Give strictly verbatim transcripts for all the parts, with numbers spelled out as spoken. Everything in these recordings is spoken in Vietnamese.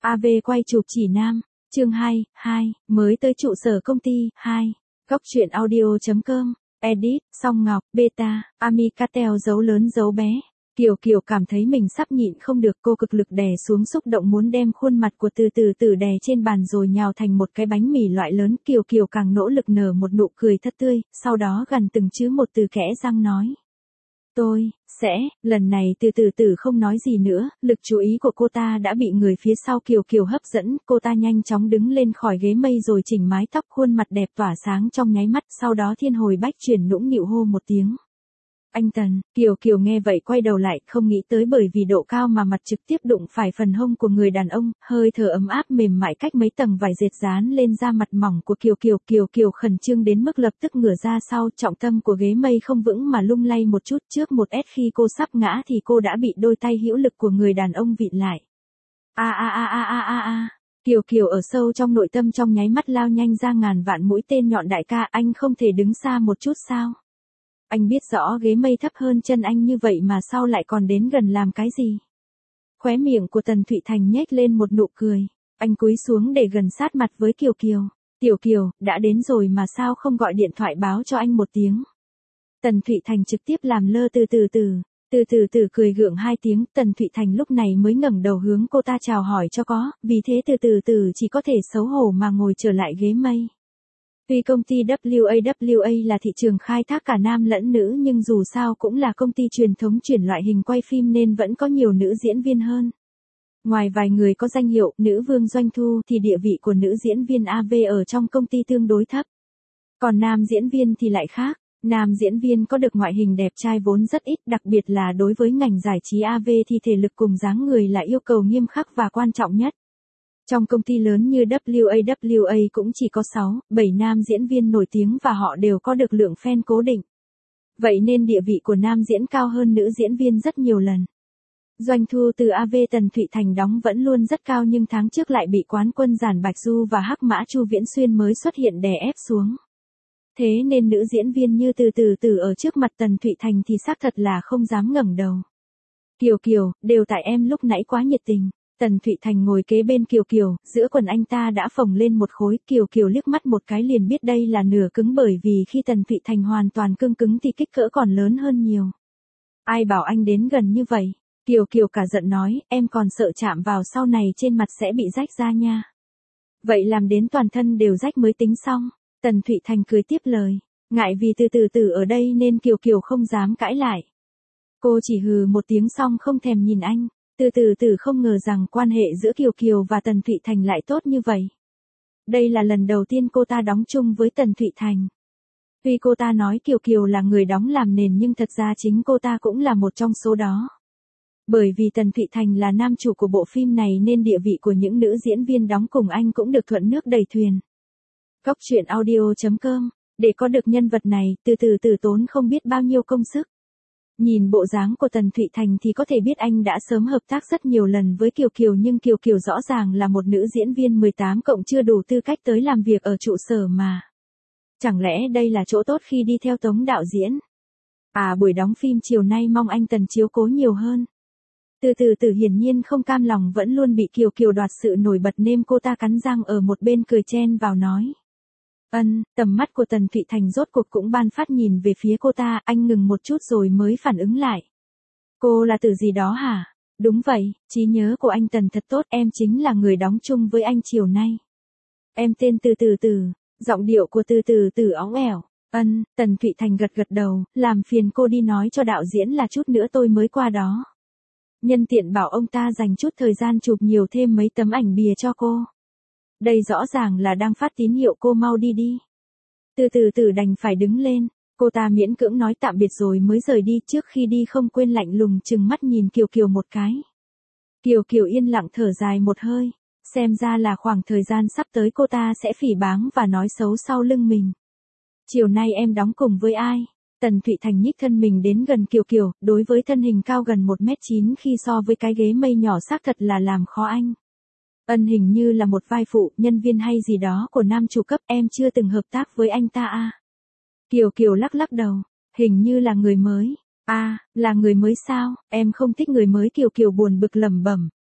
a vê quay chụp chỉ nam, chương hai, hai, mới tới trụ sở công ty, hai, góc truyện audio.com, edit, Song Ngọc, beta, Amicatel dấu lớn dấu bé. Kiều Kiều cảm thấy mình sắp nhịn không được, cô cực lực đè xuống xúc động muốn đem khuôn mặt của từ từ từ đè trên bàn rồi nhào thành một cái bánh mì loại lớn. Kiều Kiều càng nỗ lực nở một nụ cười thật tươi, sau đó gần từng chữ một từ kẽ răng nói. Tôi, sẽ, lần này từ từ từ không nói gì nữa, lực chú ý của cô ta đã bị người phía sau Kiều Kiều hấp dẫn, cô ta nhanh chóng đứng lên khỏi ghế mây rồi chỉnh mái tóc, khuôn mặt đẹp tỏa sáng trong nháy mắt, sau đó thiên hồi bách chuyển nũng nịu hô một tiếng. Anh Tần. Kiều Kiều nghe vậy quay đầu lại, không nghĩ tới bởi vì độ cao mà mặt trực tiếp đụng phải phần hông của người đàn ông, hơi thở ấm áp mềm mại cách mấy tầng vải dệt dán lên da mặt mỏng của Kiều Kiều. Kiều Kiều khẩn trương đến mức lập tức ngửa ra sau, trọng tâm của ghế mây không vững mà lung lay một chút, trước một ét khi cô sắp ngã thì cô đã bị đôi tay hữu lực của người đàn ông vịn lại. A a a a a a a. Kiều Kiều ở sâu trong nội tâm trong nháy mắt lao nhanh ra ngàn vạn mũi tên nhọn. Đại ca, anh không thể đứng xa một chút sao? Anh biết rõ ghế mây thấp hơn chân anh như vậy mà sao lại còn đến gần làm cái gì? Khóe miệng của Tần Thụy Thành nhếch lên một nụ cười. Anh cúi xuống để gần sát mặt với Kiều Kiều. Tiểu Kiều, đã đến rồi mà sao không gọi điện thoại báo cho anh một tiếng? Tần Thụy Thành trực tiếp làm lơ từ từ từ. Từ từ từ cười gượng hai tiếng, Tần Thụy Thành lúc này mới ngẩng đầu hướng cô ta chào hỏi cho có, vì thế từ từ từ chỉ có thể xấu hổ mà ngồi trở lại ghế mây. Tuy công ty vê kép a vê kép a là thị trường khai thác cả nam lẫn nữ nhưng dù sao cũng là công ty truyền thống chuyển loại hình quay phim nên vẫn có nhiều nữ diễn viên hơn. Ngoài vài người có danh hiệu nữ vương doanh thu thì địa vị của nữ diễn viên a vê ở trong công ty tương đối thấp. Còn nam diễn viên thì lại khác. Nam diễn viên có được ngoại hình đẹp trai vốn rất ít, đặc biệt là đối với ngành giải trí a vê thì thể lực cùng dáng người là yêu cầu nghiêm khắc và quan trọng nhất. Trong công ty lớn như vê kép a vê kép a cũng chỉ có sáu, bảy nam diễn viên nổi tiếng và họ đều có được lượng fan cố định. Vậy nên địa vị của nam diễn cao hơn nữ diễn viên rất nhiều lần. Doanh thu từ a vê Tần Thụy Thành đóng vẫn luôn rất cao nhưng tháng trước lại bị quán quân Giản Bạch Du và Hắc Mã Chu Viễn Xuyên mới xuất hiện đè ép xuống. Thế nên nữ diễn viên như từ từ từ ở trước mặt Tần Thụy Thành thì xác thật là không dám ngẩng đầu. Kiều Kiều, đều tại em lúc nãy quá nhiệt tình. Tần Thụy Thành ngồi kế bên Kiều Kiều, giữa quần anh ta đã phồng lên một khối. Kiều Kiều liếc mắt một cái liền biết đây là nửa cứng bởi vì khi Tần Thụy Thành hoàn toàn cương cứng thì kích cỡ còn lớn hơn nhiều. Ai bảo anh đến gần như vậy? Kiều Kiều cả giận nói, em còn sợ chạm vào sau này trên mặt sẽ bị rách ra nha. Vậy làm đến toàn thân đều rách mới tính xong. Tần Thụy Thành cười tiếp lời, ngại vì từ từ từ ở đây nên Kiều Kiều không dám cãi lại. Cô chỉ hừ một tiếng xong không thèm nhìn anh. Từ từ từ không ngờ rằng quan hệ giữa Kiều Kiều và Tần Thụy Thành lại tốt như vậy. Đây là lần đầu tiên cô ta đóng chung với Tần Thụy Thành. Tuy cô ta nói Kiều Kiều là người đóng làm nền nhưng thật ra chính cô ta cũng là một trong số đó. Bởi vì Tần Thụy Thành là nam chủ của bộ phim này nên địa vị của những nữ diễn viên đóng cùng anh cũng được thuận nước đầy thuyền. Góc truyện audio.com, để có được nhân vật này, từ từ từ tốn không biết bao nhiêu công sức. Nhìn bộ dáng của Tần Thụy Thành thì có thể biết anh đã sớm hợp tác rất nhiều lần với Kiều Kiều nhưng Kiều Kiều rõ ràng là một nữ diễn viên mười tám cộng chưa đủ tư cách tới làm việc ở trụ sở mà. Chẳng lẽ đây là chỗ tốt khi đi theo Tống đạo diễn? À buổi đóng phim chiều nay mong anh Tần chiếu cố nhiều hơn. Từ từ từ hiển nhiên không cam lòng vẫn luôn bị Kiều Kiều đoạt sự nổi bật nên cô ta cắn răng ở một bên cười chen vào nói. Ân, tầm mắt của Tần Thụy Thành rốt cuộc cũng ban phát nhìn về phía cô ta, anh ngừng một chút rồi mới phản ứng lại. Cô là từ gì đó hả? Đúng vậy, trí nhớ của anh Tần thật tốt, em chính là người đóng chung với anh chiều nay. Em tên từ từ từ, giọng điệu của từ từ từ óng ẻo. Ân, Tần Thụy Thành gật gật đầu, làm phiền cô đi nói cho đạo diễn là chút nữa tôi mới qua đó. Nhân tiện bảo ông ta dành chút thời gian chụp nhiều thêm mấy tấm ảnh bìa cho cô. Đây rõ ràng là đang phát tín hiệu cô mau đi đi. Từ từ từ đành phải đứng lên, cô ta miễn cưỡng nói tạm biệt rồi mới rời đi, trước khi đi không quên lạnh lùng chừng mắt nhìn Kiều Kiều một cái. Kiều Kiều yên lặng thở dài một hơi, xem ra là khoảng thời gian sắp tới cô ta sẽ phỉ báng và nói xấu sau lưng mình. Chiều nay em đóng cùng với ai? Tần Thụy Thành nhích thân mình đến gần Kiều Kiều, đối với thân hình cao gần một mét chín khi so với cái ghế mây nhỏ xác thật là làm khó anh. Ân hình như là một vai phụ, nhân viên hay gì đó của nam chủ cấp, em chưa từng hợp tác với anh ta à. Kiều Kiều lắc lắc đầu, hình như là người mới. À, là người mới sao, em không thích người mới. Kiều Kiều buồn bực lẩm bẩm,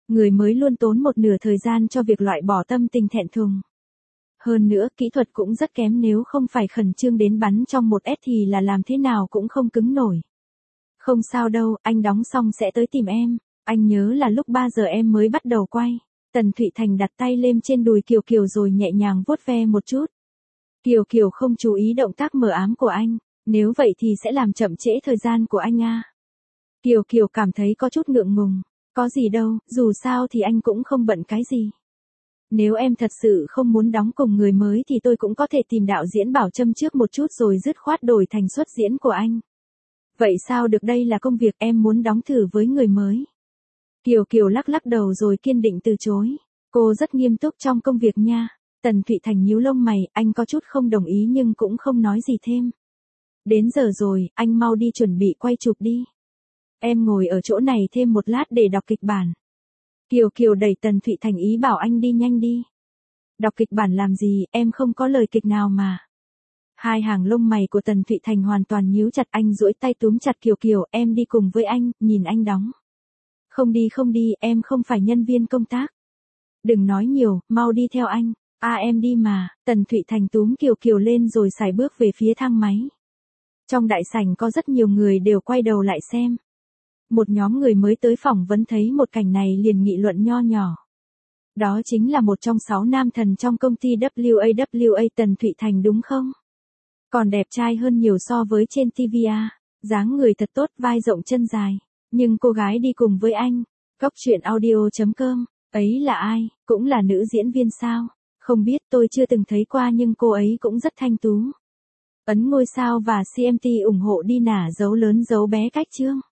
Người mới luôn tốn một nửa thời gian cho việc loại bỏ tâm tình thẹn thùng. Hơn nữa, kỹ thuật cũng rất kém, nếu không phải khẩn trương đến bắn trong một ét thì là làm thế nào cũng không cứng nổi. Không sao đâu, anh đóng xong sẽ tới tìm em. Anh nhớ là lúc ba giờ em mới bắt đầu quay. Tần Thụy Thành đặt tay lên trên đùi Kiều Kiều rồi nhẹ nhàng vuốt ve một chút. Kiều Kiều không chú ý động tác mờ ám của anh, nếu vậy thì sẽ làm chậm trễ thời gian của anh à. Kiều Kiều cảm thấy có chút ngượng ngùng. Có gì đâu, dù sao thì anh cũng không bận cái gì. Nếu em thật sự không muốn đóng cùng người mới thì tôi cũng có thể tìm đạo diễn Bảo Trâm trước một chút rồi dứt khoát đổi thành xuất diễn của anh. Vậy sao được, đây là công việc, em muốn đóng thử với người mới. Kiều Kiều lắc lắc đầu rồi kiên định từ chối. Cô rất nghiêm túc trong công việc nha. Tần Thụy Thành nhíu lông mày, anh có chút không đồng ý nhưng cũng không nói gì thêm. Đến giờ rồi, anh mau đi chuẩn bị quay chụp đi. Em ngồi ở chỗ này thêm một lát để đọc kịch bản. Kiều Kiều đẩy Tần Thụy Thành ý bảo anh đi nhanh đi. Đọc kịch bản làm gì, em không có lời kịch nào mà. Hai hàng lông mày của Tần Thụy Thành hoàn toàn nhíu chặt, anh duỗi tay túm chặt Kiều Kiều, em đi cùng với anh, nhìn anh đóng. Không đi không đi, em không phải nhân viên công tác. Đừng nói nhiều, mau đi theo anh. À em đi mà. Tần Thụy Thành túm Kiều Kiều lên rồi sải bước về phía thang máy. Trong đại sảnh có rất nhiều người đều quay đầu lại xem. Một nhóm người mới tới phỏng vấn thấy một cảnh này liền nghị luận nho nhỏ. Đó chính là một trong sáu nam thần trong công ty vê kép a vê kép a Tần Thụy Thành đúng không? Còn đẹp trai hơn nhiều so với trên ti vi à. Dáng người thật tốt, vai rộng chân dài. Nhưng cô gái đi cùng với anh, góc truyện audio chấm com, ấy là ai, cũng là nữ diễn viên sao? Không biết, tôi chưa từng thấy qua nhưng cô ấy cũng rất thanh tú. Ấn ngôi sao và xê em tê ủng hộ đi nả dấu lớn dấu bé cách chương.